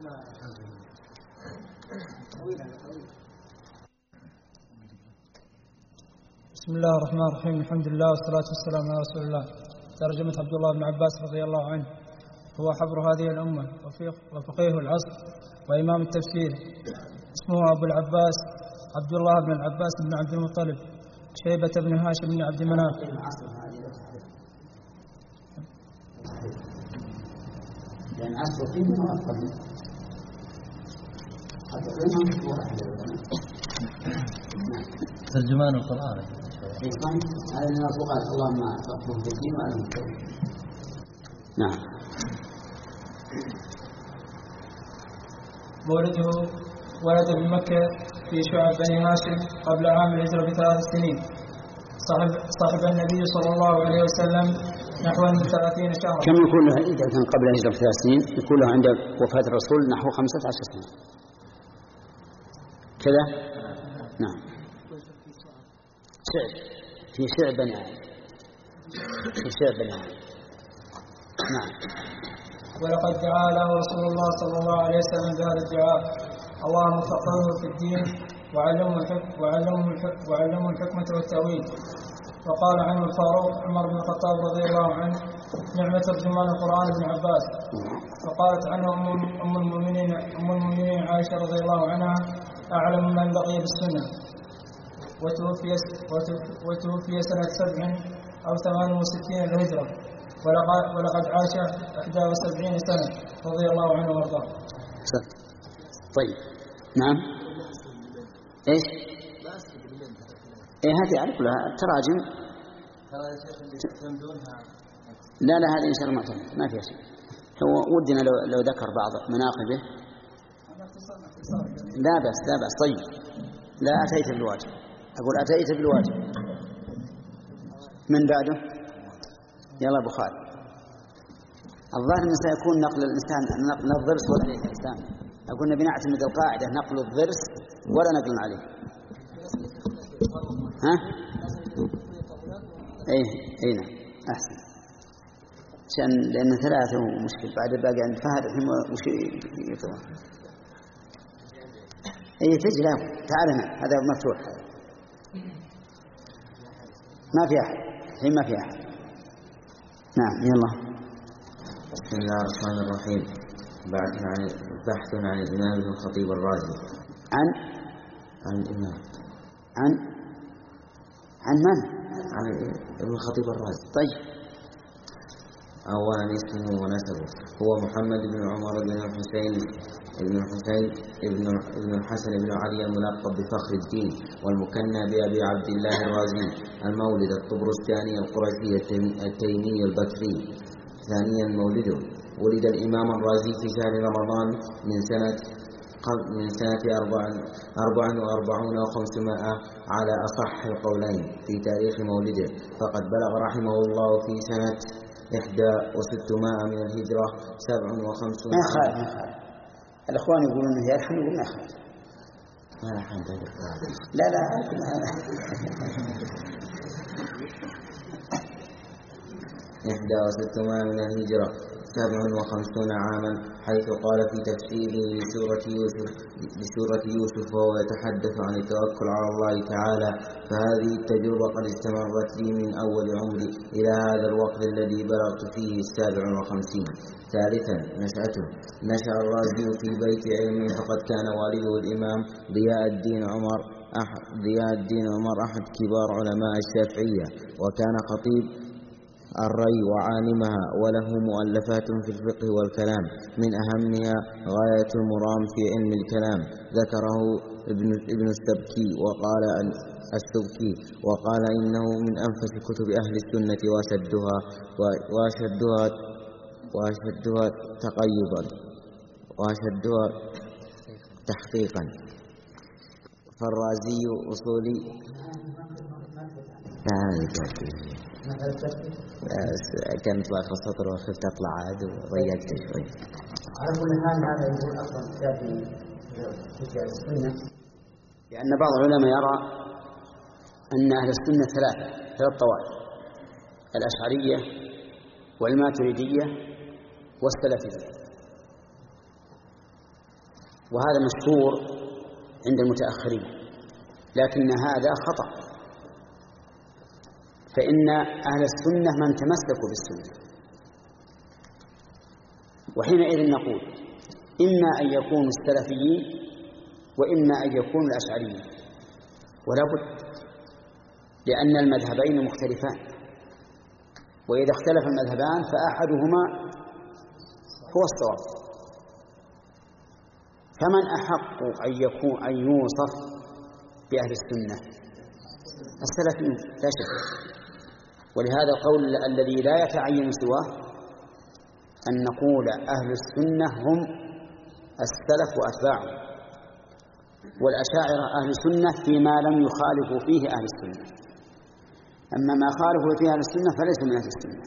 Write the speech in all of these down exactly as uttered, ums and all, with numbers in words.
بسم الله الرحمن الرحيم. الحمد لله والصلاة والسلام على رسول الله. ترجمة عبد الله بن عباس رضي الله عنه. هو حبر هذه الأمة وفقيه العصر وإمام التفسير. اسمه أبو العباس عبد الله بن العباس بن عبد المطلب شيبة بن هاشم بن عبد مناف. لأن عصر فيه ما قبل ترجمان القرآن. هذا من الفقهاء اللهم فقهه في الدين وعلمه التوحيد. نعم. مولده ولد بمكة في شعب بني هاشم قبل عام الهجرة بثلاث سنين. صاحب صاحب النبي صلى الله عليه وسلم نحو ثلاثين شهرا. كم يكون له إذا كان قبل الهجرة بثلاث سنين؟ يكون له عند وفاة الرسول نحو خمسة عشر سنة كذا. نعم. شعب في شعب بني آدم في شعب بني آدم. نعم. ولقد دعا له رسول الله صلى الله عليه وسلم بهذا الدعاء: اللهم فقهه في الدين وعلمه الحكمة وعلمه وعلمه الحكمة والتأويل. وقال عنه الفاروق عمر بن الخطاب رضي الله عنه: نعمة ترجمان القرآن ابن عباس. وقالت عنه أم المؤمنين أم المؤمنين عائشة رضي الله عنها: أعلم من بقي بالسنة. وتوفي وتوفي سنة سبع أو ثمان وستين للهجرة، ولقد عاش إحدى وسبعين سنة رضي الله عنه وارضاه. طيب. نعم. ايش؟ ايه هذه اعرف لها التراجم. لا لا هذه ان شاء الله ما فيها شيء. هو ودنا لو لو ذكر بعض مناقبه. لا بأس لا بأس. طيب. لا أتيت بالواجب. أقول أتيت بالواجب. من بعده؟ يلا بخاري. الظاهر أنه سيكون نقل الإنسان نقل الضرس ولا الإنسان. أقول نبي نعتمد القاعدة نقل الضرس ولا نقل عليه. ها؟ إيه إيه نعم أحسن. عشان لأن ثلاثة ومشكل بعد باقي عند فهد الحين وش يطلع. أي تجي لا تعال هنا هذا مفتوح ما في أحد الحين ما في أحد. نعم يلا. بسم الله الرحمن الرحيم. بعد عن بحث عن الإمام ابن الخطيب الرازي. عن عن الإمام عن عن من؟ عن ابن الخطيب الرازي. طيب. أولا اسمه ونسبه. هو محمد بن عمر بن الحسين ابن الحسين ابن ابن الحسن بن علي الملقب بفخر الدين والمكنى بأبي عبد الله الرازي المولد الطبرستاني القرشي التيمي البكري. ثانيا مولده. ولد الإمام الرازي في شهر رمضان من سنة من سنة أربع أربع وأربعون وخمسمائة على أصح القولين في تاريخ مولده، فقد بلغ رحمه الله في سنة إحدى وستمائة من الهجرة سبع وخمسون. ما خالد ما خالد. الأخوان يقولون إنه يلحن يقول ما خالد. ما لحن لا لا إحدى وستمائة من الهجرة سبع وخمسون عاما، حيث قال في تفسيره لسورة يوسف لسورة يوسف وهو يتحدث عن التوكل على الله تعالى: فهذه التجربة قد استمرت لي من أول عمري إلى هذا الوقت الذي بلغت فيه السابع وخمسين. ثالثا نشأته. نشأ الرازي في بيت علم، فقد كان والده الإمام ضياء الدين عمر أحد ضياء الدين عمر أحد كبار علماء الشافعية، وكان خطيب الري وعالمها، وله مؤلفات في الفقه والكلام، من أهمها غاية المرام في علم الكلام، ذكره ابن, ابن السبكي وقال السبكي وقال إنه من أنفس كتب أهل السنة وأشدها وأشدها وأشدها تقيضا وأشدها تحقيقا. فالرازي أصولي كانت آخر سطر وخفت أطلع عاد وضيقت شوي. على كل حال هذا يقول أصلا في السنة، لأن بعض العلماء يرى أن أهل السنة ثلاثة ثلاث طوائف: الأشعرية والماتريدية والسلفية. وهذا مشهور عند المتأخرين، لكن هذا خطأ، فإن أهل السنة من تمسكوا بالسنة، وحينئذ نقول إما أن يكونوا السلفيين وإما أن يكونوا الأشعريين، ولا بد، لأن المذهبين مختلفان، وإذا اختلف المذهبان فأحدهما هو الصواب. فمن أحق أن يكون أن يوصف بأهل السنة؟ السلفيون لا شك. ولهذا القول الذي لا يتعين سواه أن نقول أهل السنة هم السلف وأتباعهم، والأشاعرة أهل السنة فيما لم يخالفوا فيه أهل السنة، أما ما خالفوا فيه أهل السنة فليسوا من أهل السنة.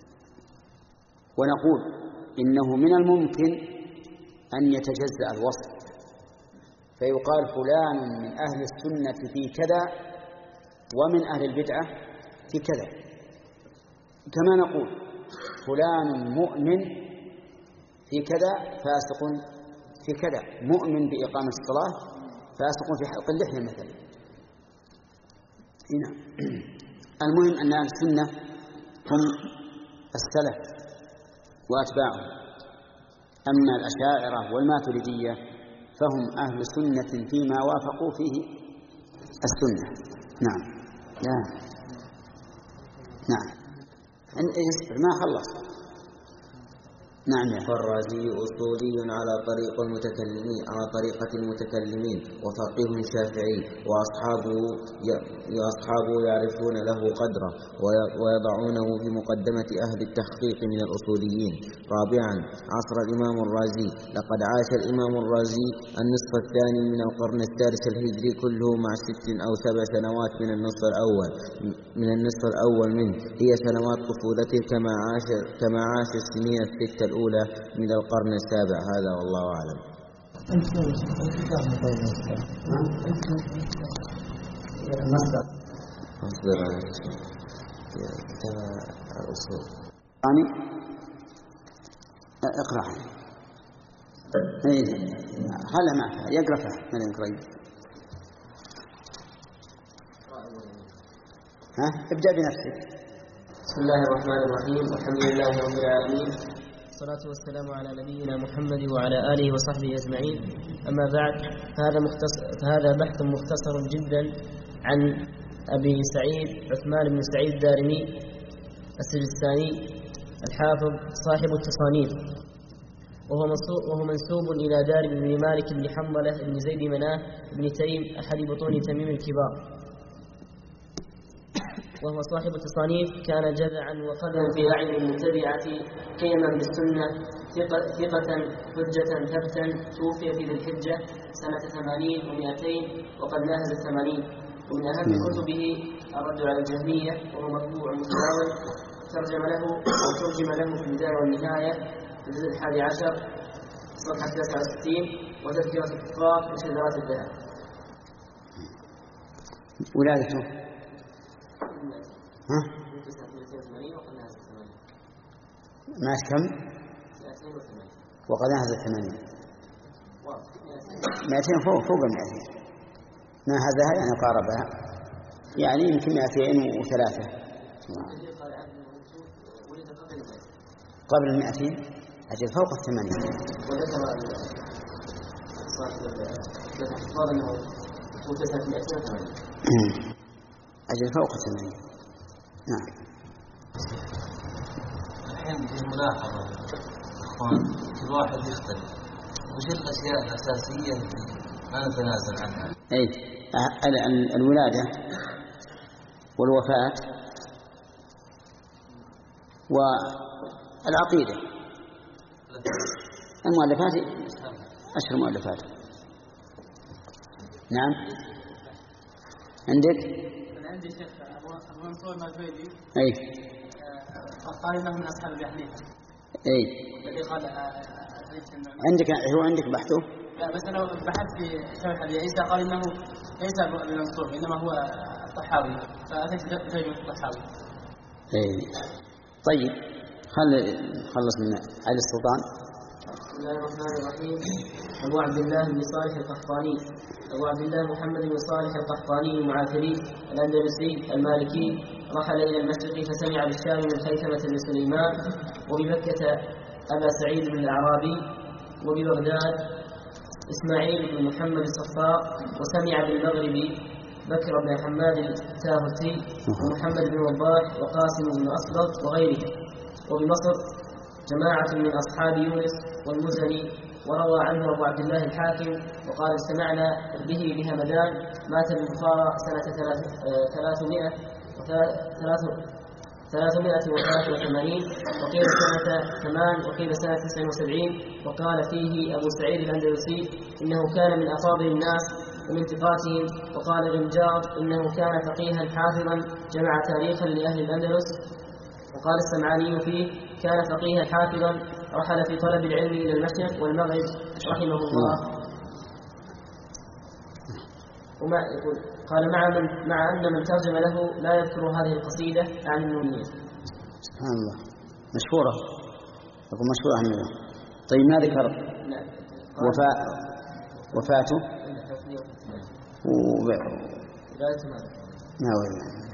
ونقول إنه من الممكن أن يتجزأ الوصف، فيقال فلان من أهل السنة في كذا ومن أهل البدعة في كذا، كما نقول فلان مؤمن في كذا فاسق في كذا، مؤمن بإقامة الصلاة فاسق في حلق اللحية مثلا. هنا المهم أن أهل السنة هم السلف وأتباعهم، أما الأشاعرة والماتريدية فهم أهل سنة فيما وافقوا فيه السنة. نعم لا نعم ما خلص. نعم. فالرازي أصولي على طريق المتكلمين على طريقة المتكلمين، وفقيه شافعي، وأصحابه وأصحابه يعرفون له قدره ويضعونه في مقدمة أهل التحقيق من الأصوليين. رابعا عصر الإمام الرازي. لقد عاش الإمام الرازي النصف الثاني من القرن الثالث الهجري كله مع ست أو سبع سنوات من النصف الأول من النصف الأول منه، هي سنوات طفولته، كما عاش كما عاش السنين الستة الأولى من القرن السابع. هذا والله أعلم. مصدر مصدر الأصول. يعني اقرأ. هلا ما يقرأ فهم من قريب. ها ابدأ بنفسك. بسم الله الرحمن الرحيم، الحمد لله رب العالمين، والصلاة والسلام على نبينا محمد وعلى آله وصحبه أجمعين. أما بعد، فهذا, مختصر فهذا بحث مختصر جدا عن أبي سعيد عثمان بن سعيد الدارمي السجستاني الحافظ صاحب التصانيف، وهو, وهو منسوب إلى دار بن مالك بن حنظلة بن زيد مناه بن تيم أحد بطون تميم الكبار، وهو صاحب التصانيف. كان جذعا وقدرا في أعين المتبعة، قيما بالسنة، ثقة حجة ثبتا، توفي في ذي الحجة سنة ثمانين ومائتين وقد ناهز الثمانين. ومن أهم كتبه الرد على الجهمية، وهو مطبوع متداول، ترجم له وترجم له في البداية والنهاية في الجزء الحادي عشر صفحة تسعة وستين، وتذكرة الكفار وشذرات الذهب. ولادته ها؟ مات كم؟ وقد نهز الثمانين. مائتين فوق فوق المائتين. نهزها يعني قاربها، يعني يمكن مائتين وثلاثة قبل المائتين، أجل فوق الثمانين. أجل فوق الثمانين. نعم. الحين في ملاحظة أخوان، كل واحد يختلف، وش الأشياء الأساسية اللي ما نتنازل عنها؟ أي الولادة والوفاة والعقيدة. المؤلفات أشهر مؤلفات. نعم. عندك؟ أنا عندي شيخ أبو منصور الماتريدي. أي. قال إنه من أصحاب أبي حنيفة. أي. الذي قال عندك هو عندك بحثه؟ لا بس أنا بحثت في شرح أبي عيسى قال إنه ليس أبي منصور إنما هو الطحاوي، فأتيت بترجمة الطحاوي. أي. طيب خل خلص من علي السلطان. بسم الله الرحمن الرحيم. أبو عبد الله بن صالح القحطاني أبو عبد الله محمد بن صالح القحطاني المعافري الأندلسي المالكي رحل إلى المشرق فسمع بالشام من خيثمة بن سليمان، وبمكة أبا سعيد بن الأعرابي، وببغداد إسماعيل بن محمد الصفاء، وسمع بالمغرب بكر بن حماد التاهتي ومحمد بن وضاح وقاسم بن أصبغ وغيره. وبمصر جماعة من أصحاب يونس والمزني، وروى عنه أبو عبد الله الحاكم وقال استمعنا به بهمدان، مات بالبخارى سنة ثلاثمائة ثلاثمائة وثلاثة وثمانين، وقيل سنة ثمان، وقيل سنة تسع وسبعين. وقال فيه أبو سعيد الأندلسي إنه كان من أفاضل الناس ومن ثقاتهم. وقال الرمجاض إنه كان فقيها حافظا جمع تاريخا لأهل الأندلس. وقال السمعاني فيه كان فقيها حافظا رحل في طلب العلم إلى المشرق والمغرب رحمه الله. وما يقول قال مع, من مع أن من ترجم له لا يذكر هذه القصيدة عن النونية. سبحان الله، مشهورة، يقول مشهورة عن النونية. طيب ما ذكر وفاء وفاته وب... ما هو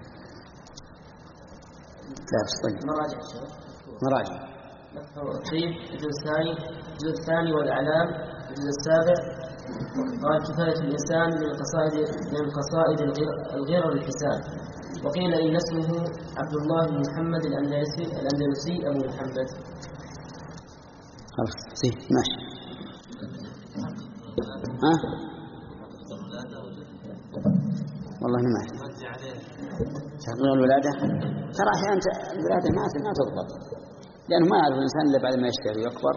طيب مراجع مراجع الطيب الجزء الثاني الجزء الثاني والأعلام الجزء السابع. قال كفاية الإنسان من القصائد من القصائد الغير الحسان. وقيل إن اسمه عبد الله بن محمد الأندلسي الأندلسي أبو محمد. خلاص طيب ماشي. ها والله ما أعرف تحقيق الولادة. ترى أحيانا الولادة ما ما تضبط، لأنه ما يعرف الإنسان إلا بعد ما يشتغل ويكبر.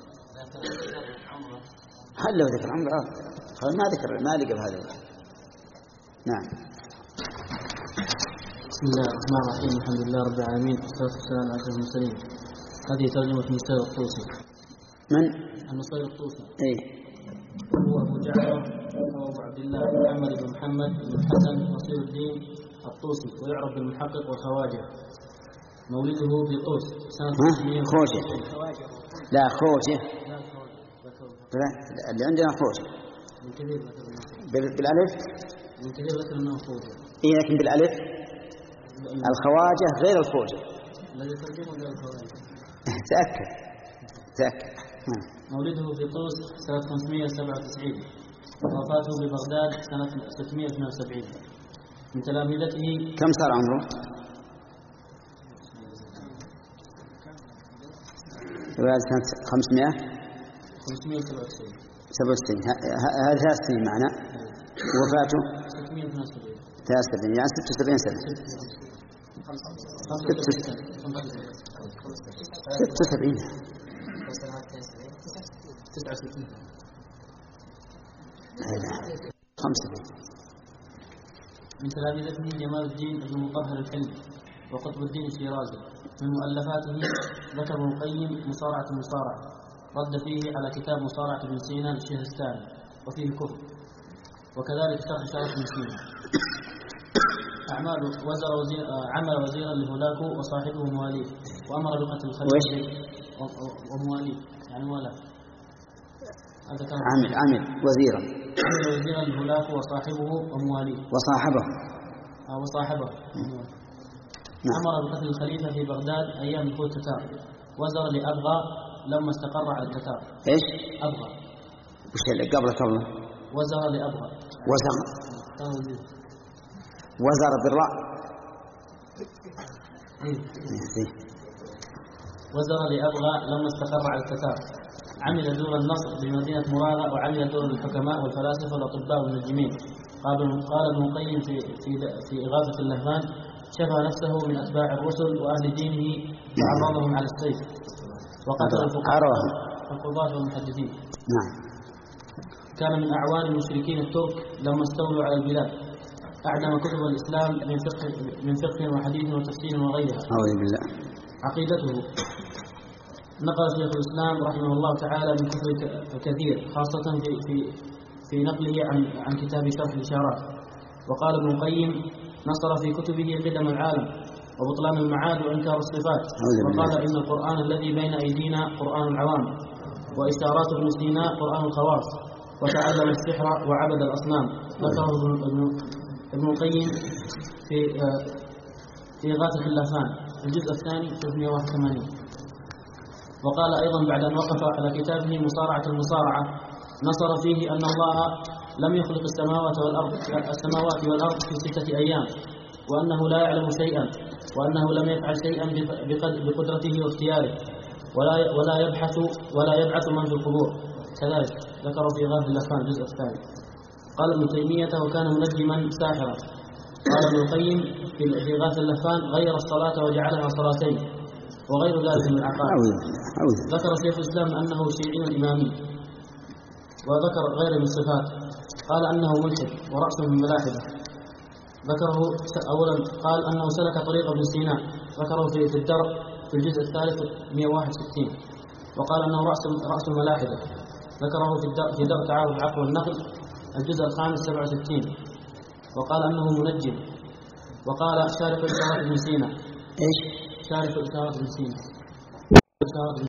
هل لو ذكر عمره ما ذكر ما لقى بهذا الوقت. نعم. بسم الله الرحمن الرحيم، الحمد لله رب العالمين، والصلاة والسلام على أشرف المرسلين. هذه ترجمة نصير الطوسي. من؟ النصير الطوسي. إيه. هو أبو جعفر وهو أبو عبد الله محمد بن محمد بن حسن نصير الدين الطوسي، ويعرف بالمحقق والخواجة. مولده في طوس سنة خوجة. لا خوجة. لا اللي عندنا خوجة. من كثير بالألف. من كثير ذكر أنه خوجة. إيه لكن بالألف. الخواجة غير الخوجة. الذي ترجمه غير الخواجة. تأكد تأكد. مولده في طوس سنة خمسمائة وسبعة وتسعين، ووفاته ببغداد سنة ستمائة واثنين وسبعين. من تلامذته. كم صار عمره؟ ولد سنة خمسمائة خمسمائة وسبعة وتسعين. سبعة وتسعين. هذا ثلاث سنين معنا. وفاته ستمائة واثنين وسبعين. ثلاث سنين يعني ستة وسبعين سنة. ستة وسبعين. تسعة وستين. خمسة. من تلامذته جمال الدين بن مطهر الحلمي وقطب الدين الشيرازي. من مؤلفاته ذكر ابن القيم مصارعة المصارعة، رد فيه على كتاب مصارعة ابن سينا للشهرستاني وفيه كفر، وكذلك شرح شرف ابن سينا. أعمال وزر وزير عمل وزيرا لهولاكو وصاحبه مواليه، وأمر بقتل الخليفة ومواليه يعني موالاه. هذا كان عمل عمل وزيرا عمل وزيرا لهولاكو وصاحبه ومواليه وصاحبه أو وصاحبه. نعم. أمر بقتل الخليفة في بغداد أيام دخول التتار. وزر لأبغى لما استقر على التتار. إيش؟ أبغى. وش اللي قبل قبل؟ وزر لأبغى. وزر. وزر بالراء. إيه. وزر لأبغى لما استقر على التتار. عمل دور النصر بمدينة مرارة، وعمل دور الحكماء والفلاسفة والأطباء والمنجمين. قال قال ابن القيم في في في إغاثة اللهفان: شفى نفسه من أتباع الرسل وأهل دينه وعرضهم على السيف، وقتل الفقهاء القضاة والمحدثين. نعم. كان من أعوان المشركين الترك لما استولوا على البلاد. أعلم كتب الإسلام من فقه من فقه وحديث وتفسير وغيرها. أعوذ بالله. عقيدته. نقل شيخ الإسلام رحمه الله تعالى من كتب كثير، خاصة في في في نقله عن عن كتاب شرح الإشارات. وقال ابن القيم: نصر في كتبه قدم العالم وبطلان المعاد وإنكار الصفات، وقال إن القرآن الذي بين أيدينا قرآن العوام، وإشارات ابن سينا قرآن الخواص، وتعلم السحر وعبد الأصنام. ذكره ابن ابن القيم في في إغاثة اللافان الجزء الثاني ثلاثمائة وواحد وثمانين. وقال أيضا بعد أن وقف على كتابه مصارعة المصارعة نصر فيه أن الله لم يخلق السماوات والأرض السماوات والأرض في ستة أيام، وأنه لا يعلم شيئا، وأنه لم يفعل شيئا بقدرته واختياره، ولا ولا يبحث ولا يبعث من في القبور. كذلك ذكروا في إغاثة اللافان الجزء الثاني. قال ابن تيمية وكان منجما ساحرا. قال ابن القيم في إغاثة اللافان غير الصلاة وجعلها صلاتين وغير ذلك من العقائد. ذكر شيخ الإسلام أنه شيعي إمامي، وذكر غير من الصفات. قال أنه ملحد ورأسه من ملاحدة. ذكره أولا قال أنه سلك طريق ابن سينا، ذكره في في الدرء في الجزء الثالث مئة وواحد وستين. وقال أنه رأس رأس الملاحدة، ذكره في الدرء في درء تعارض العقل والنقل الجزء الخامس سبعة وستين. وقال أنه منجم. وقال شارك إشارات ابن سينا. إيش؟ شارك إشارات ابن سينا.